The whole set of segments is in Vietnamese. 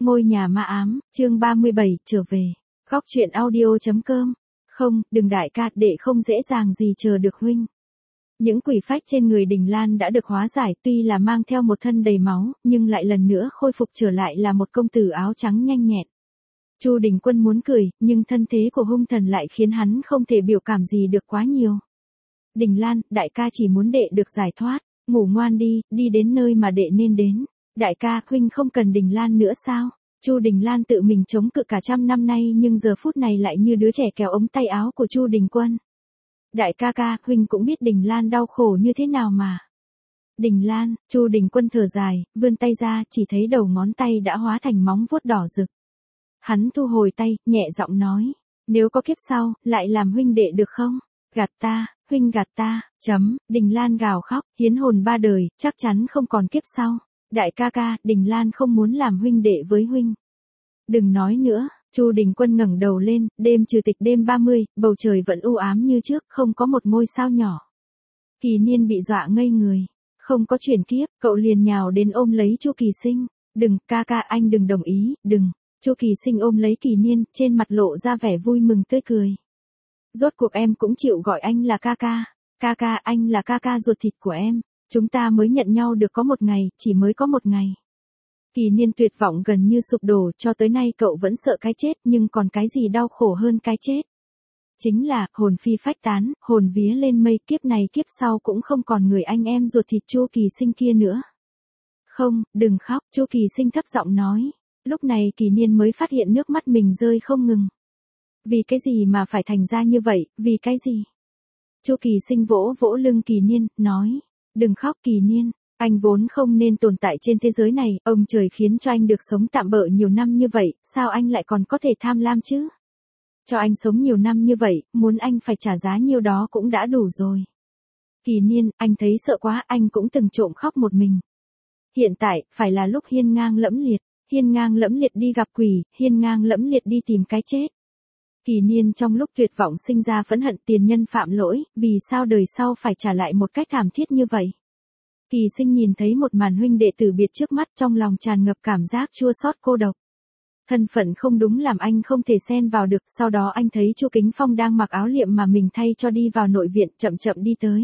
Ngôi nhà ma ám, chương 37, trở về. Góc truyện audio.com. Không, đừng đại ca, đệ không dễ dàng gì chờ được huynh. Những quỷ phách trên người Đình Lan đã được hóa giải, tuy là mang theo một thân đầy máu, nhưng lại lần nữa khôi phục trở lại là một công tử áo trắng nhanh nhẹn. Chu Đình Quân muốn cười, nhưng thân thế của hung thần lại khiến hắn không thể biểu cảm gì được quá nhiều. Đình Lan, đại ca chỉ muốn đệ được giải thoát, ngủ ngoan đi, đi đến nơi mà đệ nên đến. Đại ca, huynh không cần Đình Lan nữa sao? Chu Đình Lan tự mình chống cự cả trăm năm nay nhưng giờ phút này lại như đứa trẻ kéo ống tay áo của Chu Đình Quân. Đại ca ca, huynh cũng biết Đình Lan đau khổ như thế nào mà. Đình Lan, Chu Đình Quân thở dài, vươn tay ra, chỉ thấy đầu ngón tay đã hóa thành móng vuốt đỏ rực. Hắn thu hồi tay, nhẹ giọng nói, nếu có kiếp sau, lại làm huynh đệ được không? Gạt ta, huynh gạt ta, Đình Lan gào khóc, hiến hồn ba đời, chắc chắn không còn kiếp sau. Đại ca ca, Đình Lan không muốn làm huynh đệ với huynh. Đừng nói nữa, Chu Đình Quân ngẩng đầu lên, đêm trừ tịch đêm 30, bầu trời vẫn u ám như trước, không có một ngôi sao nhỏ. Kỳ Niên bị dọa ngây người, không có chuyển kiếp, cậu liền nhào đến ôm lấy Chu Kỳ Sinh. Đừng, ca ca, anh đừng đồng ý, đừng. Chu Kỳ Sinh ôm lấy Kỳ Niên, trên mặt lộ ra vẻ vui mừng tươi cười. Rốt cuộc em cũng chịu gọi anh là ca ca. Ca ca, anh là ca ca ruột thịt của em. Chúng ta mới nhận nhau được có một ngày, chỉ mới có một ngày. Kỳ Niên tuyệt vọng gần như sụp đổ, cho tới nay cậu vẫn sợ cái chết, nhưng còn cái gì đau khổ hơn cái chết. Chính là, hồn phi phách tán, hồn vía lên mây, kiếp này kiếp sau cũng không còn người anh em ruột thịt Chu Kỳ Sinh kia nữa. Không, đừng khóc, Chu Kỳ Sinh thấp giọng nói. Lúc này Kỳ Niên mới phát hiện nước mắt mình rơi không ngừng. Vì cái gì mà phải thành ra như vậy, vì cái gì? Chu Kỳ Sinh vỗ vỗ lưng Kỳ Niên, nói. Đừng khóc Kỳ Niên, anh vốn không nên tồn tại trên thế giới này, ông trời khiến cho anh được sống tạm bợ nhiều năm như vậy, sao anh lại còn có thể tham lam chứ? Cho anh sống nhiều năm như vậy, muốn anh phải trả giá nhiêu đó cũng đã đủ rồi. Kỳ Niên, anh thấy sợ quá, anh cũng từng trộm khóc một mình. Hiện tại, phải là lúc hiên ngang lẫm liệt đi gặp quỷ, hiên ngang lẫm liệt đi tìm cái chết. Kỳ Niên trong lúc tuyệt vọng sinh ra phẫn hận tiền nhân phạm lỗi, vì sao đời sau phải trả lại một cách thảm thiết như vậy. Kỳ Sinh nhìn thấy một màn huynh đệ tử biệt trước mắt, trong lòng tràn ngập cảm giác chua xót cô độc. Thân phận không đúng làm anh không thể xen vào được, sau đó anh thấy Chu Kính Phong đang mặc áo liệm mà mình thay cho đi vào nội viện, chậm chậm đi tới.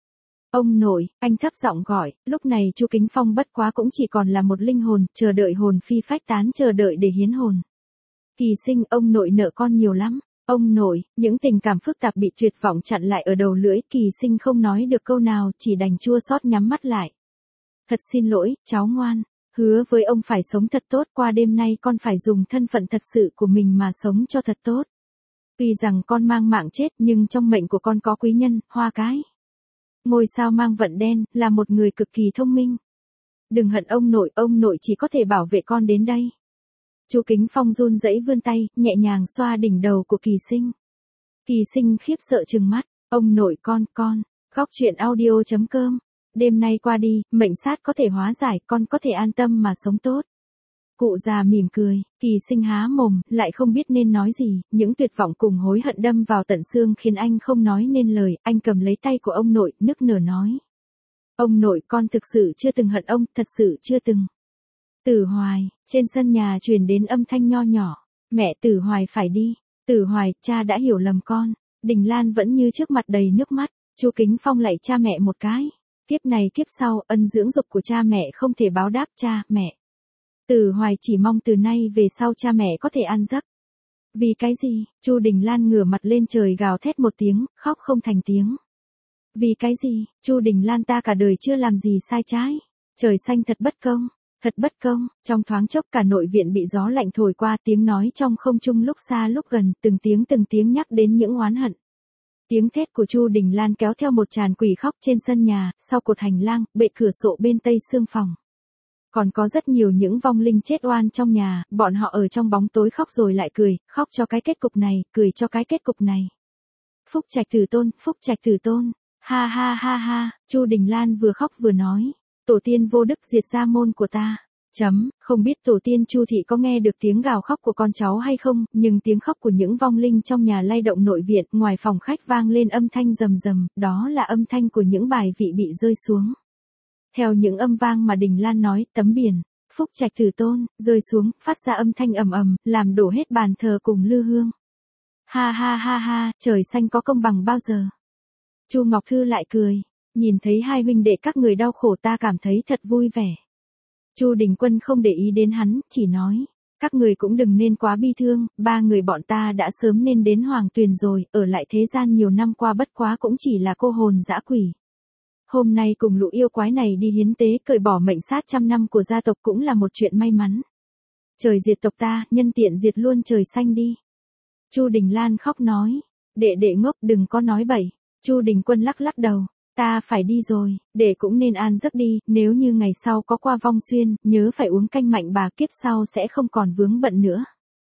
Ông nội, anh thấp giọng gọi, lúc này Chu Kính Phong bất quá cũng chỉ còn là một linh hồn, chờ đợi hồn phi phách tán, chờ đợi để hiến hồn. Kỳ Sinh, ông nội nợ con nhiều lắm. Ông nội, những tình cảm phức tạp bị tuyệt vọng chặn lại ở đầu lưỡi, Kỳ Sinh không nói được câu nào, chỉ đành chua xót nhắm mắt lại. Thật xin lỗi, cháu ngoan, hứa với ông phải sống thật tốt, qua đêm nay con phải dùng thân phận thật sự của mình mà sống cho thật tốt. Tuy rằng con mang mạng chết nhưng trong mệnh của con có quý nhân, Hoa Cái. Ngôi sao mang vận đen, là một người cực kỳ thông minh. Đừng hận ông nội chỉ có thể bảo vệ con đến đây. Chu Kính Phong run rẩy vươn tay, nhẹ nhàng xoa đỉnh đầu của Kỳ Sinh. Kỳ Sinh khiếp sợ trừng mắt, ông nội con, Góc truyện audio.com. Đêm nay qua đi, mệnh sát có thể hóa giải, con có thể an tâm mà sống tốt. Cụ già mỉm cười, Kỳ Sinh há mồm, lại không biết nên nói gì, những tuyệt vọng cùng hối hận đâm vào tận xương khiến anh không nói nên lời, anh cầm lấy tay của ông nội, nức nở nói. Ông nội, con thực sự chưa từng hận ông, thật sự chưa từng. Tử Hoài, trên sân nhà truyền đến âm thanh nho nhỏ, mẹ Tử Hoài phải đi, Tử Hoài, cha đã hiểu lầm con. Đình Lan vẫn như trước mặt đầy nước mắt, Chu Kính Phong lạy cha mẹ một cái. Kiếp này kiếp sau, ân dưỡng dục của cha mẹ không thể báo đáp cha, mẹ. Tử Hoài chỉ mong từ nay về sau cha mẹ có thể an giấc. Vì cái gì? Chu Đình Lan ngửa mặt lên trời gào thét một tiếng, khóc không thành tiếng. Vì cái gì? Chu Đình Lan, ta cả đời chưa làm gì sai trái. Trời xanh thật bất công. Thật bất công, trong thoáng chốc cả nội viện bị gió lạnh thổi qua, tiếng nói trong không trung lúc xa lúc gần, từng tiếng nhắc đến những oán hận. Tiếng thét của Chu Đình Lan kéo theo một tràn quỷ khóc trên sân nhà, sau cột hành lang, bệ cửa sổ bên tây xương phòng. Còn có rất nhiều những vong linh chết oan trong nhà, bọn họ ở trong bóng tối khóc rồi lại cười, khóc cho cái kết cục này, cười cho cái kết cục này. Phúc Trạch Tử Tôn, ha ha ha ha, Chu Đình Lan vừa khóc vừa nói. Tổ tiên vô đức diệt gia môn của ta. Không biết tổ tiên Chu thị có nghe được tiếng gào khóc của con cháu hay không, nhưng tiếng khóc của những vong linh trong nhà lay động nội viện, ngoài phòng khách vang lên âm thanh rầm rầm, đó là âm thanh của những bài vị bị rơi xuống. Theo những âm vang mà Đình Lan nói, tấm biển, Phúc Trạch Tử Tôn, rơi xuống, phát ra âm thanh ầm ầm, làm đổ hết bàn thờ cùng lư hương. Ha ha ha ha, trời xanh có công bằng bao giờ. Chu Ngọc Thư lại cười, nhìn thấy hai huynh đệ các người đau khổ ta cảm thấy thật vui vẻ. Chu Đình Quân không để ý đến hắn, chỉ nói, các người cũng đừng nên quá bi thương, ba người bọn ta đã sớm nên đến Hoàng Tuyền rồi, ở lại thế gian nhiều năm qua bất quá cũng chỉ là cô hồn dã quỷ. Hôm nay cùng lũ yêu quái này đi hiến tế cởi bỏ mệnh sát trăm năm của gia tộc cũng là một chuyện may mắn. Trời diệt tộc ta, nhân tiện diệt luôn trời xanh đi. Chu Đình Lan khóc nói, đệ đệ ngốc đừng có nói bậy. Chu Đình Quân lắc lắc đầu, ta phải đi rồi, đệ cũng nên an giấc đi, nếu như ngày sau có qua vong xuyên, nhớ phải uống canh mạnh bà kiếp sau sẽ không còn vướng bận nữa.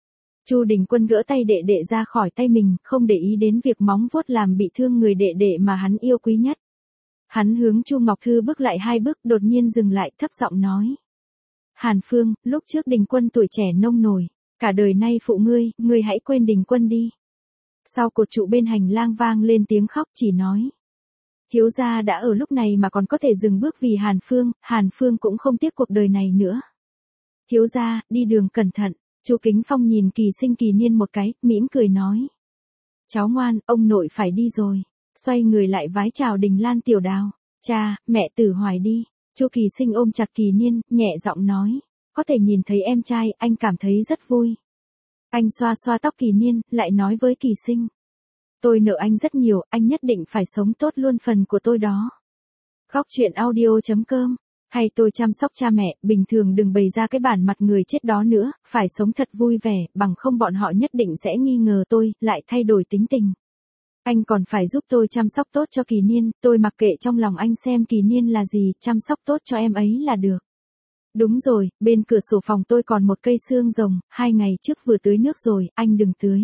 Chu Đình Quân gỡ tay đệ đệ ra khỏi tay mình, không để ý đến việc móng vuốt làm bị thương người đệ đệ mà hắn yêu quý nhất. Hắn hướng Chu Ngọc Thư bước lại 2 bước, đột nhiên dừng lại, thấp giọng nói. Hàn Phương, lúc trước Đình Quân tuổi trẻ nông nổi, cả đời nay phụ ngươi hãy quên Đình Quân đi. Sau cột trụ bên hành lang vang lên tiếng khóc, chỉ nói. Thiếu gia đã ở lúc này mà còn có thể dừng bước vì Hàn Phương cũng không tiếc cuộc đời này nữa. Thiếu gia, đi đường cẩn thận. Chu Kính Phong nhìn Kỳ Sinh Kỳ Niên một cái, mỉm cười nói. Cháu ngoan, ông nội phải đi rồi. Xoay người lại vái chào Đình Lan tiểu đào. Cha, mẹ Tử Hoài đi. Chu Kỳ Sinh ôm chặt Kỳ Niên, nhẹ giọng nói. Có thể nhìn thấy em trai, anh cảm thấy rất vui. Anh xoa xoa tóc Kỳ Niên, lại nói với Kỳ Sinh. Tôi nợ anh rất nhiều, anh nhất định phải sống tốt luôn phần của tôi đó. Khóc chuyện audio.com. Hay tôi chăm sóc cha mẹ, bình thường đừng bày ra cái bản mặt người chết đó nữa, phải sống thật vui vẻ, bằng không bọn họ nhất định sẽ nghi ngờ tôi, lại thay đổi tính tình. Anh còn phải giúp tôi chăm sóc tốt cho Kỳ Niên, tôi mặc kệ trong lòng anh xem Kỳ Niên là gì, chăm sóc tốt cho em ấy là được. Đúng rồi, bên cửa sổ phòng tôi còn một cây xương rồng, 2 ngày trước vừa tưới nước rồi, anh đừng tưới.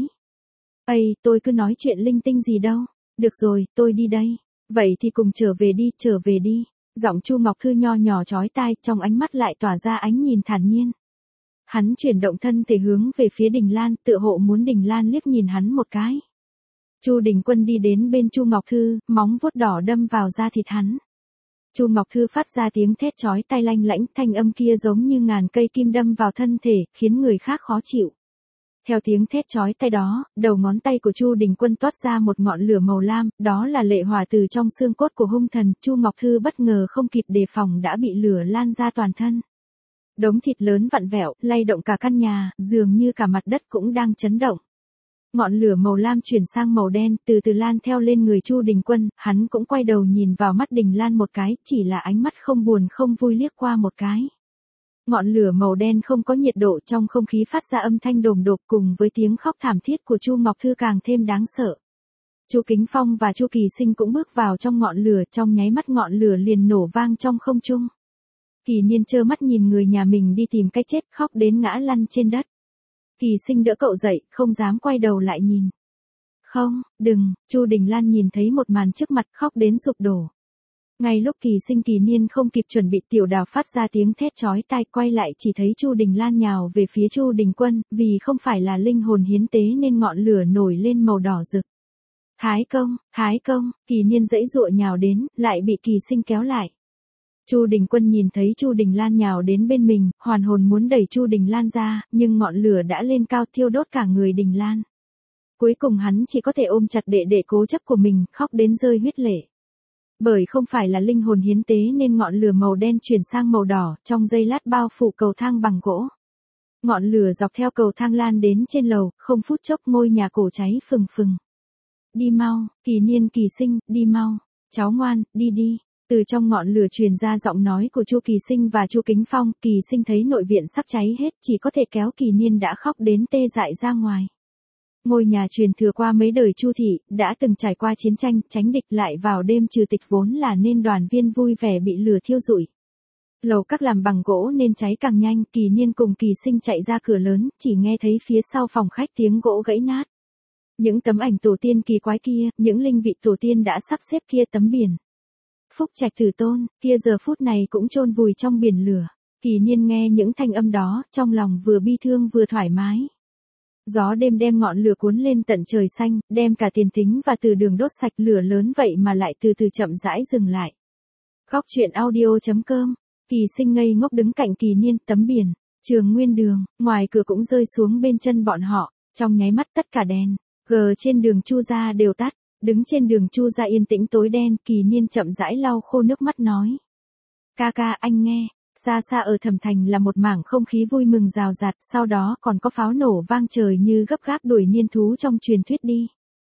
Ây, tôi cứ nói chuyện linh tinh gì đâu. Được rồi, tôi đi đây. Vậy thì cùng trở về đi. Giọng Chu Ngọc Thư nho nhỏ chói tai, trong ánh mắt lại tỏa ra ánh nhìn thản nhiên. Hắn chuyển động thân thể hướng về phía Đình Lan, tựa hộ muốn Đình Lan liếc nhìn hắn một cái. Chu Đình Quân đi đến bên Chu Ngọc Thư, móng vuốt đỏ đâm vào da thịt hắn. Chu Ngọc Thư phát ra tiếng thét chói tai lanh lảnh, thanh âm kia giống như ngàn cây kim đâm vào thân thể, khiến người khác khó chịu. Theo tiếng thét chói tai đó, đầu ngón tay của Chu Đình Quân toát ra một ngọn lửa màu lam, đó là lệ hỏa từ trong xương cốt của hung thần. Chu Ngọc Thư bất ngờ không kịp đề phòng đã bị lửa lan ra toàn thân. Đống thịt lớn vặn vẹo, lay động cả căn nhà, dường như cả mặt đất cũng đang chấn động. Ngọn lửa màu lam chuyển sang màu đen, từ từ lan theo lên người Chu Đình Quân, hắn cũng quay đầu nhìn vào mắt Đình Lan một cái, chỉ là ánh mắt không buồn không vui liếc qua một cái. Ngọn lửa màu đen không có nhiệt độ, trong không khí phát ra âm thanh đồm đột cùng với tiếng khóc thảm thiết của Chu Ngọc Thư càng thêm đáng sợ. Chu Kính Phong và Chu Kỳ Sinh cũng bước vào trong ngọn lửa, trong nháy mắt ngọn lửa liền nổ vang trong không trung. Kỳ Niên trơ mắt nhìn người nhà mình đi tìm cái chết, khóc đến ngã lăn trên đất. Kỳ Sinh đỡ cậu dậy, không dám quay đầu lại nhìn. Không, đừng, Chu Đình Lan nhìn thấy một màn trước mặt, khóc đến sụp đổ. Ngay lúc Kỳ Sinh Kỳ Niên không kịp chuẩn bị, tiểu đào phát ra tiếng thét chói tai, quay lại chỉ thấy Chu Đình Lan nhào về phía Chu Đình Quân, vì không phải là linh hồn hiến tế nên ngọn lửa nổi lên màu đỏ rực. Thái công, Kỳ Niên giãy giụa nhào đến, lại bị Kỳ Sinh kéo lại. Chu Đình Quân nhìn thấy Chu Đình Lan nhào đến bên mình, hoàn hồn muốn đẩy Chu Đình Lan ra, nhưng ngọn lửa đã lên cao thiêu đốt cả người Đình Lan. Cuối cùng hắn chỉ có thể ôm chặt đệ đệ cố chấp của mình, khóc đến rơi huyết lệ. Bởi không phải là linh hồn hiến tế nên ngọn lửa màu đen chuyển sang màu đỏ, trong giây lát bao phủ cầu thang bằng gỗ. Ngọn lửa dọc theo cầu thang lan đến trên lầu, không phút chốc ngôi nhà cổ cháy phừng phừng. Đi mau, Kỳ Niên Kỳ Sinh, đi mau. Cháu ngoan, đi. Từ trong ngọn lửa truyền ra giọng nói của Chu Kỳ Sinh và Chu Kính Phong. Kỳ Sinh thấy nội viện sắp cháy hết, chỉ có thể kéo Kỳ Niên đã khóc đến tê dại ra ngoài. Ngôi nhà truyền thừa qua mấy đời Chu thị, đã từng trải qua chiến tranh, tránh địch, lại vào đêm trừ tịch vốn là nên đoàn viên vui vẻ bị lửa thiêu rụi. Lầu các làm bằng gỗ nên cháy càng nhanh, Kỳ Niên cùng Kỳ Sinh chạy ra cửa lớn, chỉ nghe thấy phía sau phòng khách tiếng gỗ gãy nát. Những tấm ảnh tổ tiên kỳ quái kia, những linh vị tổ tiên đã sắp xếp kia, tấm biển Phúc Trạch Tử Tôn, kia giờ phút này cũng chôn vùi trong biển lửa. Kỳ Niên nghe những thanh âm đó, trong lòng vừa bi thương vừa thoải mái. Gió đêm đem ngọn lửa cuốn lên tận trời xanh, đem cả tiền thính và từ đường đốt sạch, lửa lớn vậy mà lại từ từ chậm rãi dừng lại. Khóc chuyện audio.com Kỳ Sinh ngây ngốc đứng cạnh Kỳ Niên, tấm biển, Trường Nguyên Đường, ngoài cửa cũng rơi xuống bên chân bọn họ, trong nháy mắt tất cả đèn, trên đường Chu gia đều tắt, đứng trên đường Chu gia yên tĩnh tối đen, Kỳ Niên chậm rãi lau khô nước mắt nói. Ca ca anh nghe, xa xa ở Thẩm Thành là một mảng không khí vui mừng rào rạt, sau đó còn có pháo nổ vang trời như gấp gáp đuổi niên thú trong truyền thuyết đi.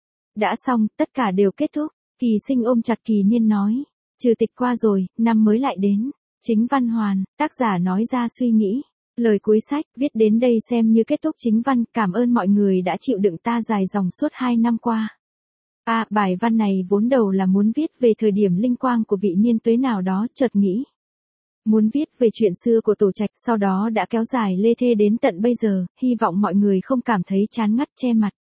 Đã xong, tất cả đều kết thúc, Kỳ Sinh ôm chặt Kỳ Niên nói, trừ tịch qua rồi, năm mới lại đến. Chính văn hoàn, tác giả nói ra suy nghĩ. Lời cuối sách, viết đến đây xem như kết thúc chính văn, cảm ơn mọi người đã chịu đựng ta dài dòng suốt 2 năm qua. Bài văn này vốn đầu là muốn viết về thời điểm linh quang của vị niên tuế nào đó, chợt nghĩ. Muốn viết về chuyện xưa của Tổ Trạch, sau đó đã kéo dài lê thê đến tận bây giờ, hy vọng mọi người không cảm thấy chán ngắt che mặt.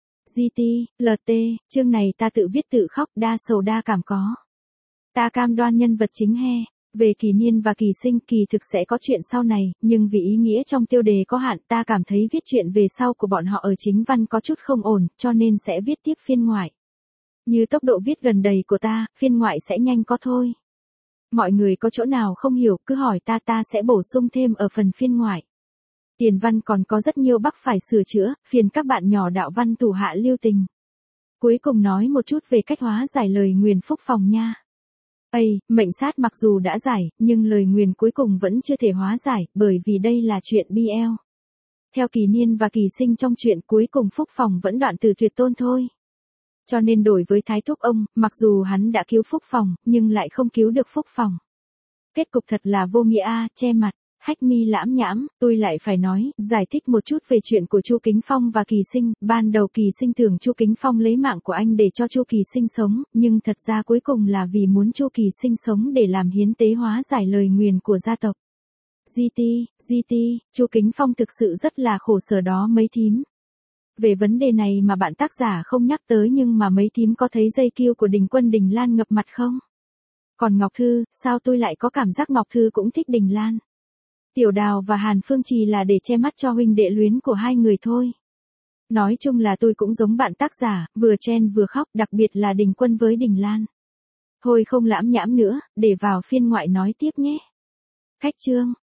GT, LT, chương này ta tự viết tự khóc, đa sầu đa cảm có. Ta cam đoan nhân vật chính he. Về Kỳ Niên và Kỳ Sinh kỳ thực sẽ có chuyện sau này, nhưng vì ý nghĩa trong tiêu đề có hạn ta cảm thấy viết chuyện về sau của bọn họ ở chính văn có chút không ổn, cho nên sẽ viết tiếp phiên ngoại. Như tốc độ viết gần đầy của ta, phiên ngoại sẽ nhanh có thôi. Mọi người có chỗ nào không hiểu cứ hỏi ta sẽ bổ sung thêm ở phần phiên ngoại. Tiền văn còn có rất nhiều bắc phải sửa chữa, phiền các bạn nhỏ đạo văn thủ hạ lưu tình. Cuối cùng nói một chút về cách hóa giải lời nguyền phúc phòng nha. Mệnh sát mặc dù đã giải, nhưng lời nguyền cuối cùng vẫn chưa thể hóa giải, bởi vì đây là chuyện BL. Theo Kỳ Niên và Kỳ Sinh trong chuyện cuối cùng phúc phòng vẫn đoạn từ tuyệt tôn thôi. Cho nên đổi với Thái Thúc ông, mặc dù hắn đã cứu phúc phòng, nhưng lại không cứu được phúc phòng. Kết cục thật là vô nghĩa che mặt. Hách Mi lãm nhãm, tôi lại phải nói, giải thích một chút về chuyện của Chu Kính Phong và Kỳ Sinh, ban đầu Kỳ Sinh tưởng Chu Kính Phong lấy mạng của anh để cho Chu Kỳ Sinh sống, nhưng thật ra cuối cùng là vì muốn Chu Kỳ Sinh sống để làm hiến tế hóa giải lời nguyền của gia tộc. GT, Chu Kính Phong thực sự rất là khổ sở đó mấy thím. Về vấn đề này mà bạn tác giả không nhắc tới nhưng mà mấy thím có thấy dây kiêu của Đình Quân Đình Lan ngập mặt không? Còn Ngọc Thư, sao tôi lại có cảm giác Ngọc Thư cũng thích Đình Lan? Tiểu Đào và Hàn Phương Trì là để che mắt cho huynh đệ luyến của hai người thôi. Nói chung là tôi cũng giống bạn tác giả, vừa chen vừa khóc, đặc biệt là Đình Quân với Đình Lan. Thôi không lãm nhãm nữa, để vào phiên ngoại nói tiếp nhé. Khách chương.